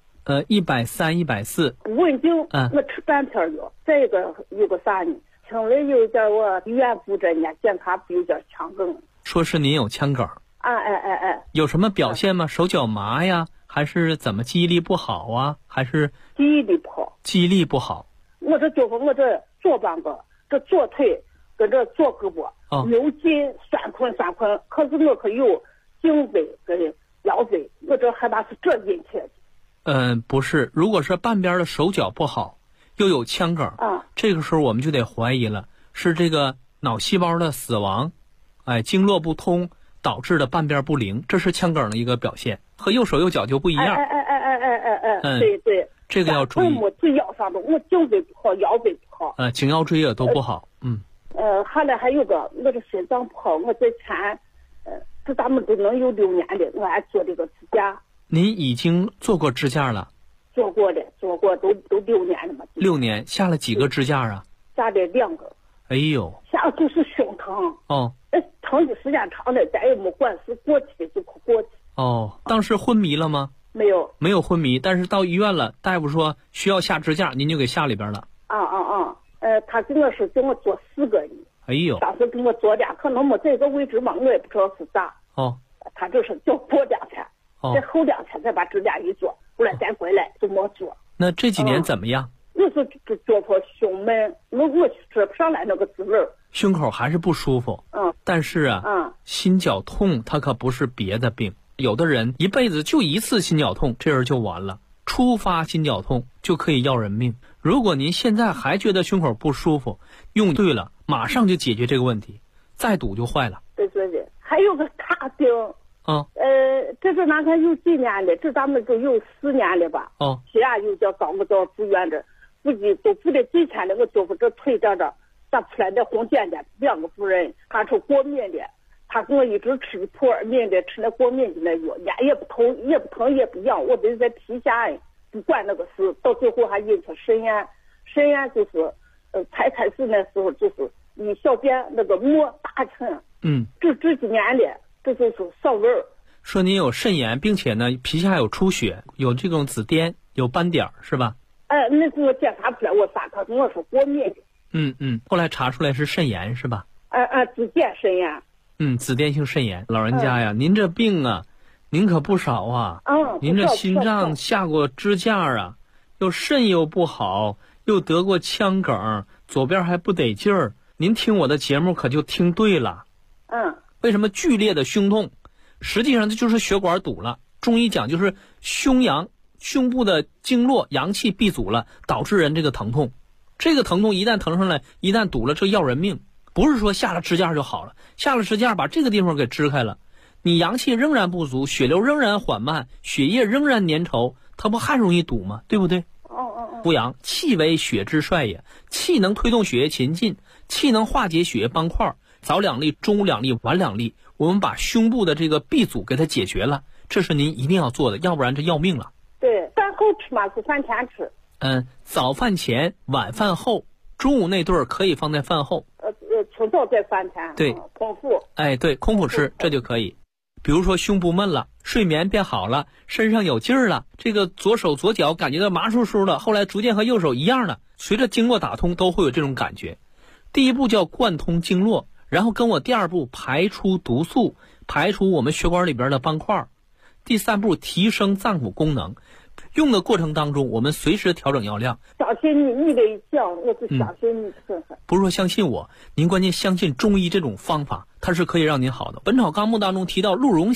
130、140。 稳定。我吃半片药。再一个有个啥呢？轻微有点我医院布着呢，检查不有点腔梗。 说是您有腔梗。有什么表现吗？手脚麻呀？还是怎么记忆力不好啊？还是记忆力不好？ 记忆力不好。 我这就是我这左半个，这左腿跟这左胳膊有劲酸困，可是我可有颈背跟腰背，我这害怕是这引起的。 不是，如果是半边的手脚不好，又有腔梗，这个时候我们就得怀疑了，是这个脑细胞的死亡，经络不通导致的半边不灵，这是腔梗的一个表现，和右手右脚就不一样。 对， 这个要注意。 我最腰上的，我颈背不好，腰背不好， 颈腰椎也都不好。 后来还有个我这心脏不好，我在前，这咱们都能有6年的，我还做这个支架。 您已经做过支架了？ 做过都6年了嘛。 6年，下了几个支架啊？ 下了2个。 哎呦， 下就是胸疼。疼的时间长了，咱也没管，是过去的就过去。 当时昏迷了吗？ 没有昏迷，但是到医院了，大夫说需要下支架，您就给下里边了。 他跟我说给我做4个呢。 哎呦， 当时给我做俩，可能没这个位置嘛，我也不知道是咋。他就是叫过2天，再后2天再把支架一做，后来再回来就没做。 那这几年怎么样？ 我是做破胸闷，我说不上来那个滋味。 胸口还是不舒服。但是心绞痛它可不是别的病，有的人一辈子就一次心绞痛，这人就完了。初发心绞痛就可以要人命。如果您现在还觉得胸口不舒服，用对了，马上就解决这个问题，再堵就坏了。 对，还有个大病。这是哪看有几年了？这咱们都有4年了吧？血压又叫高，我到住院这，估计都住的最前的，我就是这腿这咋出来的红点点，2个夫人，他是过敏的，他给我一直吃普尔敏的，吃那过敏的那药，眼也不疼也不痒，我得在皮下不管那个事，到最后还引起肾炎，肾炎就是才开始那时候就是你小便那个沫大成。这几年了，这就是少味儿。 说您有肾炎，并且呢皮下有出血，有这种紫癜，有斑点是吧？ 那是我检查出来，我啥他跟我说过敏的。 后来查出来是肾炎是吧？ 紫癜肾炎。 紫癜性肾炎。老人家呀，您这病啊，您可不少啊。您这心脏下过支架啊，又肾又不好，又得过腔梗，左边还不得劲儿。您听我的节目可就听对了。为什么剧烈的胸痛？实际上这就是血管堵了。中医讲就是胸部的经络阳气闭阻了，导致人这个疼痛。这个疼痛一旦疼上来，一旦堵了，这要人命。不是说下了支架就好了，下了支架把这个地方给支开了，你阳气仍然不足，血流仍然缓慢，血液仍然粘稠，它不还容易堵吗？对不对？补阳，气为血之帅也，气能推动血液前进，气能化解血液斑块，早2粒，中午2粒，晚2粒，我们把胸部的这个闭阻给它解决了，这是您一定要做的，要不然这要命了。 对，饭后吃吗？是饭前吃？ 早饭前，晚饭后，中午那顿可以放在饭后。 清早在饭前。 对， 空腹。 对，空腹吃，这就可以。比如说胸不闷了，睡眠变好了，身上有劲儿了，这个左手左脚感觉到麻酥酥的，后来逐渐和右手一样了，随着经络打通都会有这种感觉。第一步叫贯通经络，然后跟我第2步排出毒素，排除我们血管里边的斑块。第3步提升脏腑功能。用的过程当中，我们随时调整药量。 相信你的讲，我是相信你。 不是说相信我，您关键相信中医这种方法，它是可以让您好的。《本草纲目》当中提到鹿茸血，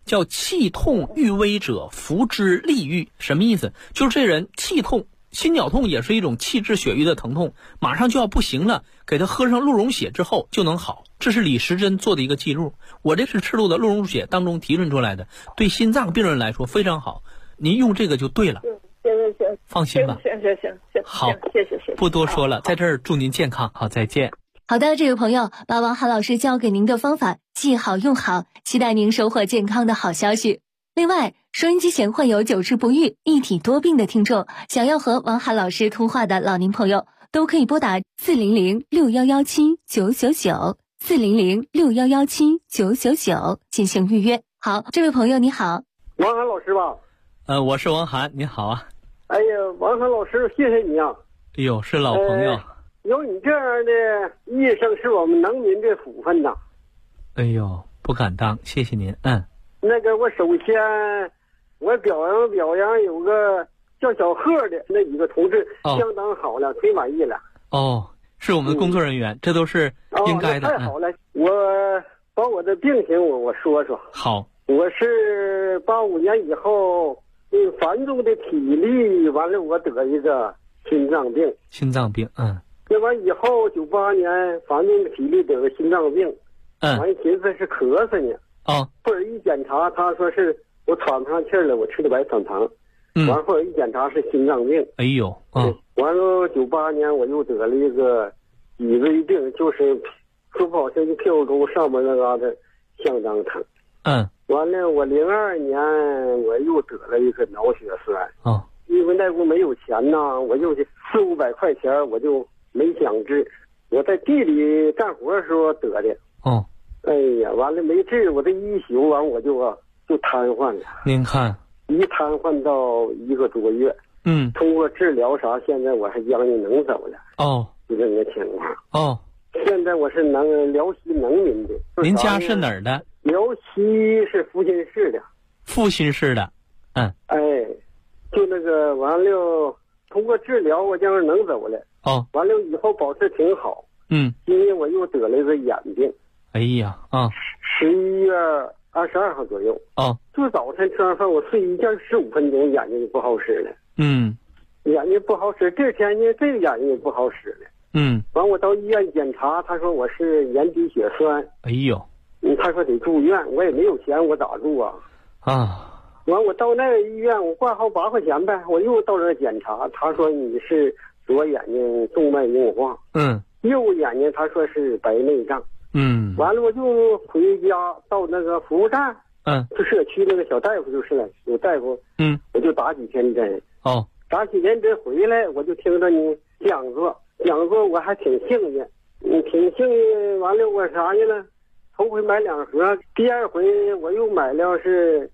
叫气痛欲危者，服之利愈。什么意思？就是这人气痛，心绞痛也是一种气滞血瘀的疼痛，马上就要不行了，给他喝上鹿茸血之后就能好。这是李时珍做的一个记录，我这是吃入的鹿茸血当中提纯出来的，对心脏病人来说非常好，您用这个就对了。 行， 放心吧。 行， 好， 谢谢。 不多说了，在这儿祝您健康，好，再见。 好的，这位朋友，把王涵老师教给您的方法记好用好，期待您收获健康的好消息。另外，收音机前患有久治不愈、一体多病的听众，想要和王涵老师通话的老年朋友，都可以拨打400-6117-999，400-6117-999进行预约。好，这位朋友你好。 王涵老师吧？ 我是王涵，你好啊。 哎呀，王涵老师，谢谢你啊。 哎呦，是老朋友。 有你这样的医生是我们农民的福分呐。 哎呦，不敢当，谢谢您。 那个，我首先我表扬有个叫小贺的那几个同志，相当好了，忒满意了。 是我们的工作人员，这都是应该的。 太好了，我把我的病情我说说。 好， 我是85年以后繁重的体力，完了我得一个心脏病。那完以后98年繁重的体力得个心脏病，完寻思是咳嗽呢。后来一检查，他说是我喘不上气了，我吃的白酸糖。完后来一检查是心脏病。 哎呦， 完了98年我又得了一个脊椎病，就是说不好听，就屁股沟上面那嘎达相当疼。完了我02年我又得了一个脑血栓。因为那时候没有钱呐，我就400-500块钱我就没想治。我在地里干活的时候得的。哎呀，完了没治，我这一宿完我就瘫痪了。 您看， 一瘫痪到1个多月。通过治疗啥，现在我还将近能走了。就这个情况。现在我是辽西农民的。 您家是哪儿的？ 辽西是阜新市的。 阜新市的。 就那个完了，通过治疗我将是能走了。完了以后保持挺好。因为我又得了一个眼病。 哎呀 11月22号左右。就早晨吃完饭我睡一觉15分钟，眼睛就不好使了。眼睛不好使，这天呢这个眼睛也不好使了。完我到医院检查，他说我是眼底血栓。 哎呦， 他说得住院，我也没有钱，我咋住啊？完我到那个医院，我挂号8块钱呗，我又到这检查，他说你是左眼睛动脉硬化。右眼睛他说是白内障。完了我就回家到那个服务站。就社区那个小大夫就是了，有大夫。我就打几天针。打几天针回来，我就听着你讲座，我还挺幸运。完了我啥呢？头回买2盒，第二回我又买了是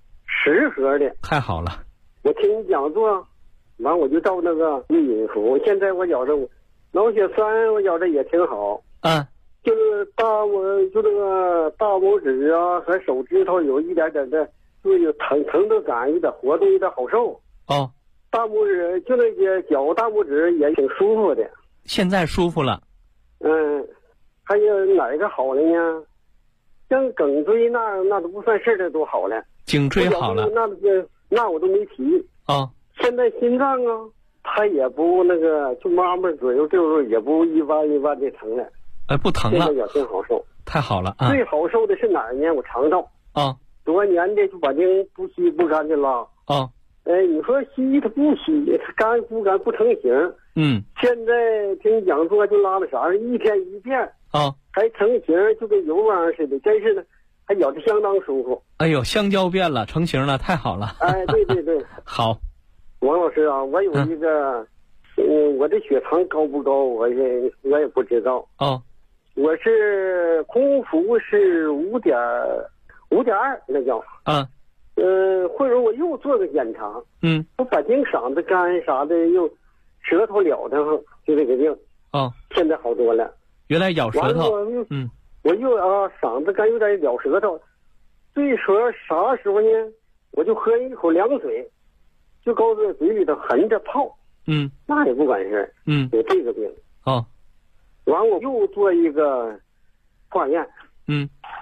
10盒的。 太好了！ 我听你讲座，完我就到那个玉隐服。现在我觉着脑血栓，我觉着也挺好。就是那个大拇指啊和手指头有一点点的，就有疼的感，有点活动，有点好受。大拇指就那些脚大拇指也挺舒服的。 现在舒服了。 还有哪个好了呢？像颈椎那都不算事的都好了。 颈椎好了。 那我都没提。现在心脏啊，它也不那个，就妈妈左右就是也不一般的疼了。 不疼了。 现在也挺好受。 太好了。 最好受的是哪儿呢？我肠道。多年的就把这不稀不干净了。你说稀它不稀，它干不干不成形。现在听讲座就拉的啥是一天一遍。还成形，就跟油汪似的，真是的，还咬着相当舒服。 哎呦，香蕉变了，成型了，太好了。 对。 好， 王老师啊，我有一个，我这血糖高不高？我也不知道。我是空腹是5.2，那叫。或者我又做个检查。我把这嗓子干啥的，又舌头了的，就这个病。现在好多了。 原来咬舌头。 我又嗓子干有点咬舌头，最说啥时候呢？我就喝一口凉水，就搁在嘴里头含着泡。那也不管事。有这个病。完我又做一个化验。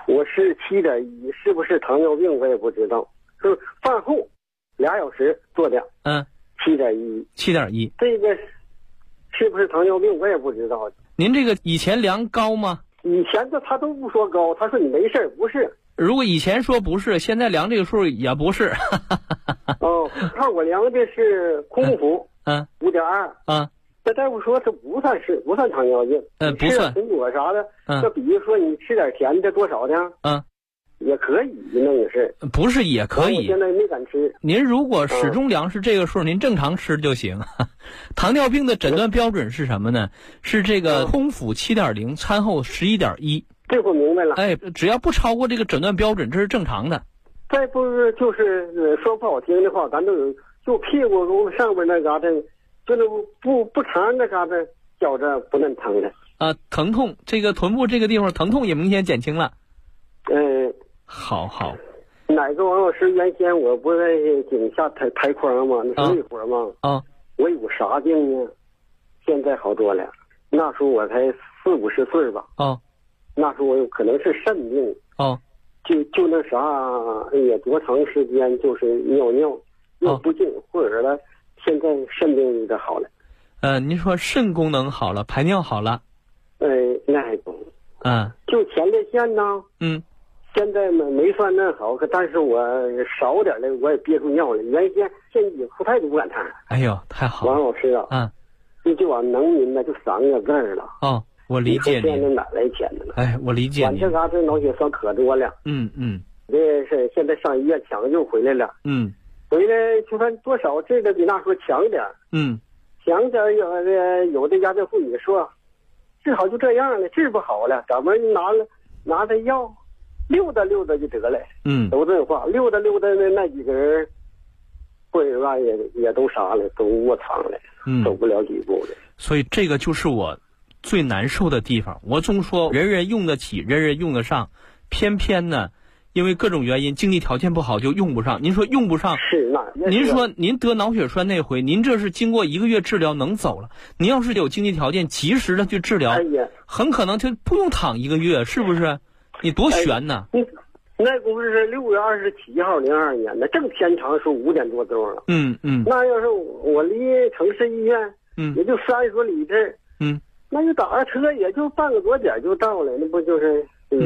我是7.1，是不是糖尿病我也不知道。是饭后2小时做的。7.1。 7.1。 这个是不是糖尿病我也不知道。 您这个以前量高吗？ 以前他都不说高，他说你没事不是。 如果以前说不是，现在量这个数也不是。 哦，看我量的是空腹，5.2。这大夫说这不算糖尿病。 不算。 吃苹果啥的，就比如说你吃点甜的多少的，也可以弄是。 不是也可以。 我现在没敢吃。 您如果始终量是这个数，您正常吃就行。糖尿病的诊断标准是什么呢？是这个空腹7.0，餐后11.1。 这我明白了。 只要不超过这个诊断标准，这是正常的。 再不是就是说不好听的话，咱都有就屁股上边那嘎达，就那不长那嘎达觉着不恁疼的。 疼痛，这个臀部这个地方疼痛也明显减轻了。好。 哪个王老师原先我不在井下抬筐吗？那是累活吗？我有啥病呢？现在好多了。那时候我才40-50岁吧。那时候我有可能是肾病。就那啥，多长时间就是尿又不进或者了，现在肾病有点好了。 您说肾功能好了，排尿好了？ 那还不。就前列腺呢。现在没算那好，但是我少点的我也憋住尿了。原先现在裤带都不敢穿。 哎呦，太好了。 王老师啊。就往农民呢就3个字了。 我理解你。 现在哪来钱的了？ 我理解你。 我这嘎这脑血栓可多了。这是现在上医院抢救回来了。回来就算多少这个比那时候强点。强点有的家庭妇女说，治好就这样了，治不好了，咱们拿着药溜达溜达就得了。都这话，溜达溜达那几个人，或者吧也都啥了，都卧床了，走不了几步了。 所以这个就是我最难受的地方。我总说人人用得起，人人用得上，偏偏呢，因为各种原因，经济条件不好就用不上。您说用不上，您说您得脑血栓那回，您这是经过1个月治疗能走了。您要是有经济条件，及时的去治疗，很可能就不用躺1个月，是不是？你多悬呢？ 那不是6月27号02年的，正天长时候5点多钟了。那要是我离城市医院，也就30多里地。那就打个车也就半个多点就到了，那不就是？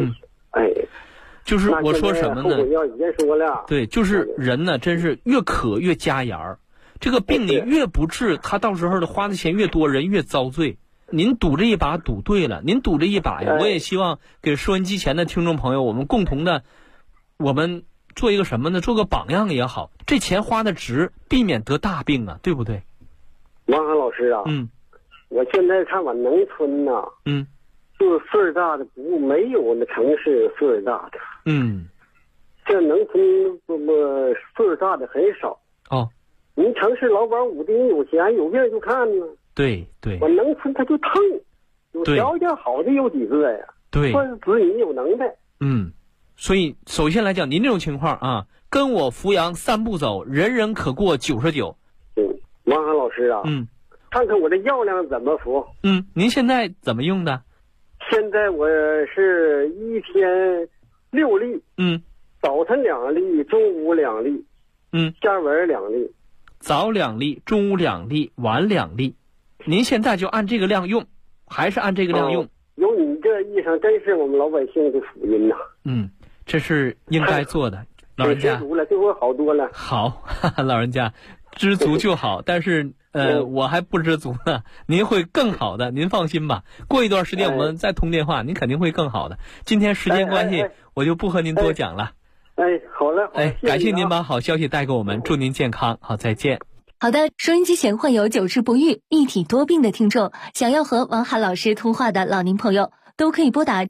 就是我说什么呢？ 要已经说了。 对，就是人呢，真是越渴越加盐儿。这个病你越不治，他到时候的花的钱越多，人越遭罪。您赌这一把赌对了，您赌这一把呀，我也希望给收音机前的听众朋友，我们共同的，我们做一个什么呢？做个榜样也好，这钱花的值，避免得大病啊，对不对？ 王涵老师啊。我现在看我农村呐，就是岁数大的没有那城市岁数大的。这农村岁数大的很少。您城市老板5丁有钱有病就看呢。 对。 我农村他就疼，有条件好的有几个呀？ 对。 或者子女有能耐。 所以首先来讲，您这种情况啊，跟我扶阳3步走，人人可过99。 王涵老师啊。看看我这药量怎么服。 您现在怎么用的？ 现在我是1天6粒。早晨2粒，中午2粒。加晚2粒。 早2粒，中午2粒，晚2粒。您现在就按这个量用，还是按这个量用？ 有你这医生，真是我们老百姓的福音呐。 这是应该做的。老人家知足了，对我好多了。 好，老人家知足就好，但是我还不知足呢。您会更好的，您放心吧。过一段时间我们再通电话，您肯定会更好的。今天时间关系，我就不和您多讲了。 好了。 感谢您把好消息带给我们，祝您健康。好，再见。 好的，收音机前患有久治不愈、一体多病的听众，想要和王涵老师通话的老年朋友，都可以拨打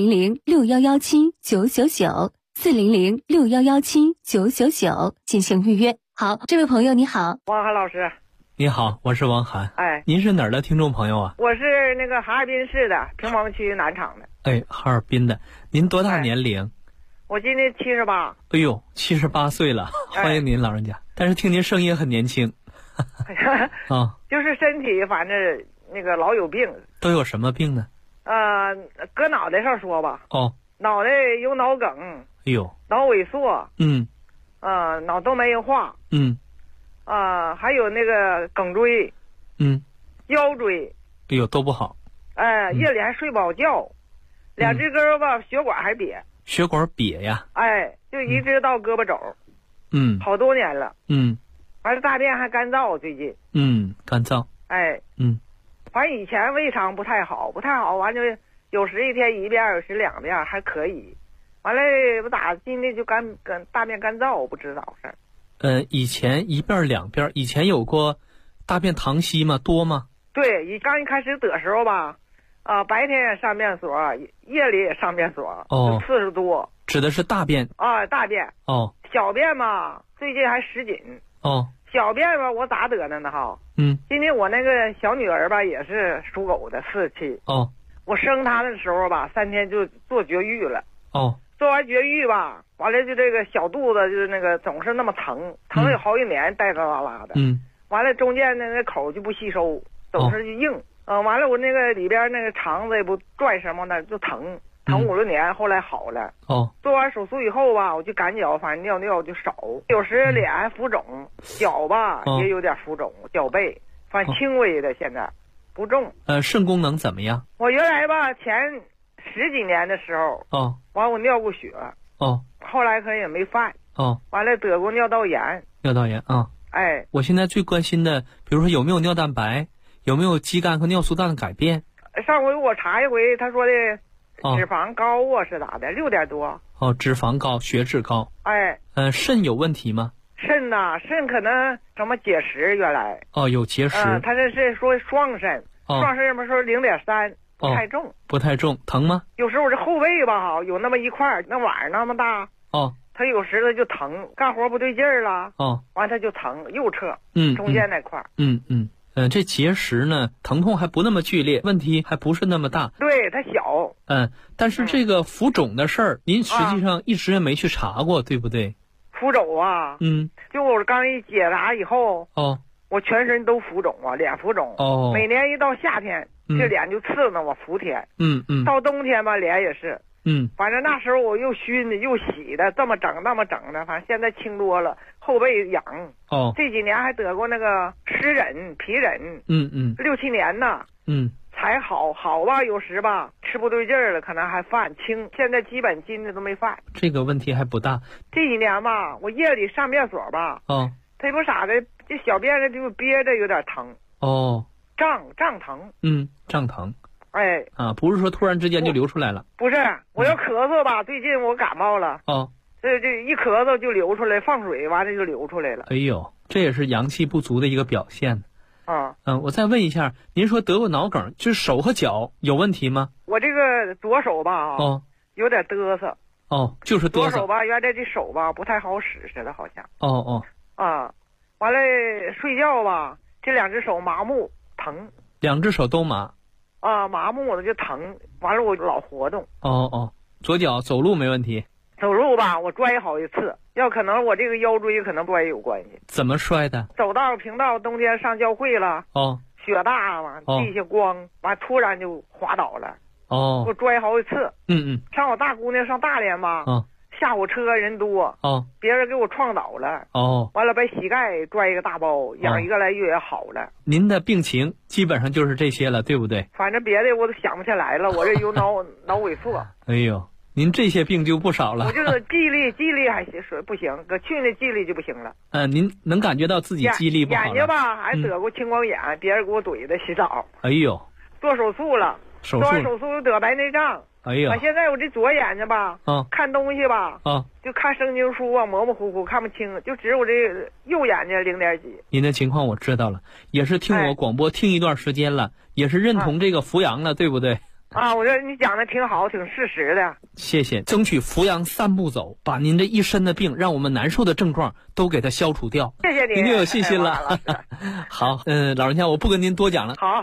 400-6117-999，400-6117-999进行预约。好，这位朋友你好。 王涵老师。 你好，我是王涵。您是哪儿的听众朋友啊？ 我是那个哈尔滨市的平房区南厂的。 哈尔滨的。您多大年龄？ 我今年78。 哎呦，78岁了，欢迎您老人家。但是听您声音很年轻。 就是身体反正那个老有病。 都有什么病呢？ 搁脑袋上说吧。 脑袋有脑梗， 哎呦， 脑萎缩，脑动脉硬化，还有那个颈椎，腰椎， 哎呦，都不好。 夜里还睡不好觉，两只胳膊吧，血管还瘪。 血管瘪呀？ 就一直到胳膊肘。好多年了。完了大便还干燥，最近。 干燥。 反正以前胃肠不太好，完就有时一天1遍，有时2遍，还可以。完了不咋今天就大便干燥，我不知道事儿。 以前1遍2遍，以前有过大便溏稀吗？多吗？ 对，刚一开始得时候吧，白天也上便所，夜里也上便所，次数多。 指的是大便大便。小便嘛，最近还10斤。小便吧，我咋得的呢哈？今天我那个小女儿吧，也是属狗的4期。我生她的时候吧，3天就做绝育了。做完绝育吧，完了就这个小肚子就是那个总是那么疼了有好几年，带带拉拉的。完了中间那个口就不吸收，总是就硬。完了我那个里边那个肠子也不转什么的，就疼5、6年，后来好了。做完手术以后吧，我就赶脚，反正尿尿就少，有时脸还浮肿，脚吧也有点浮肿，脚背，反正轻微的，现在不重。 肾功能怎么样？ 我原来吧前10几年的时候，完我尿过血，后来可能也没犯，完了得过尿道炎。 我现在最关心的，比如说有没有尿蛋白，有没有肌酐和尿素氮的改变。 上回我查一回，他说的脂肪高啊，是咋的？6点多。 脂肪高，血脂高。肾有问题吗？ 肾可能什么结石，原来。 有结石。 他这是说双肾，双肾说0.3，不太重。 不太重，疼吗？ 有时候我这后背吧，有那么一块，那碗儿那么大。他有时他就疼，干活不对劲儿了。完他就疼，右侧。中间那块。 这结石呢，疼痛还不那么剧烈，问题还不是那么大。 对，它小。 但是这个浮肿的事儿，您实际上一直也没去查过，对不对？ 浮肿啊。就我刚一解答以后，我全身都浮肿啊，脸浮肿。每年一到夏天，这脸就刺呢，我伏天。到冬天吧，脸也是。反正那时候我又熏的又洗的，这么整那么整的，反正现在轻多了，后背痒。这几年还得过那个湿疹、皮疹。6、7年呢。才好吧，有时吧吃不对劲儿了，可能还犯轻，现在基本今天都没犯。 这个问题还不大。 这几年吧，我夜里上便所吧，它不啥的，这小便的就憋着有点疼。胀疼。 胀疼。 不是说突然之间就流出来了。 不是，我要咳嗽吧，最近我感冒了。这一咳嗽就流出来，放水完了就流出来了。 哎呦，这也是阳气不足的一个表现。我再问一下，您说得过脑梗，就是手和脚有问题吗？ 我这个左手吧，有点嘚瑟。 就是嘚瑟。 左手吧，原来这手吧不太好使似的，好像。完了睡觉吧，这2只手麻木疼。 2只手都麻。 麻木了就疼，完了我老活动。 左脚走路没问题。 走路吧，我摔好几次，要可能我这个腰椎可能摔有关系。 怎么摔的？ 走道平道，冬天上教会了，雪大嘛，地下光，完突然就滑倒了。我摔好几次。上我大姑娘上大连吧，下火车人多，别人给我撞倒了，完了把膝盖拽一个大包，养1个来月也好了。 您的病情基本上就是这些了，对不对？ 反正别的我都想不起来了，我这有脑萎缩。 哎呦，您这些病就不少了。 我就是记忆力还行，不行，搁去年记忆力就不行了。 您能感觉到自己记忆力不好了？ 眼睛吧还得过青光眼，别人给我怼的洗澡。 哎呦， 做手术了，做完手术又得白内障。 哎呀， 现在我这左眼睛吧，看东西吧，就看圣经书啊，模模糊糊看不清，就只有我这右眼睛0点几。 您的情况我知道了，也是听我广播听一段时间了，也是认同这个扶阳了，对不对？ 我觉得你讲的挺好，挺事实的。 谢谢，争取扶阳3步走，把您这一身的病，让我们难受的症状都给它消除掉。 谢谢您， 您就有信心了。好，老人家我不跟您多讲了。 好。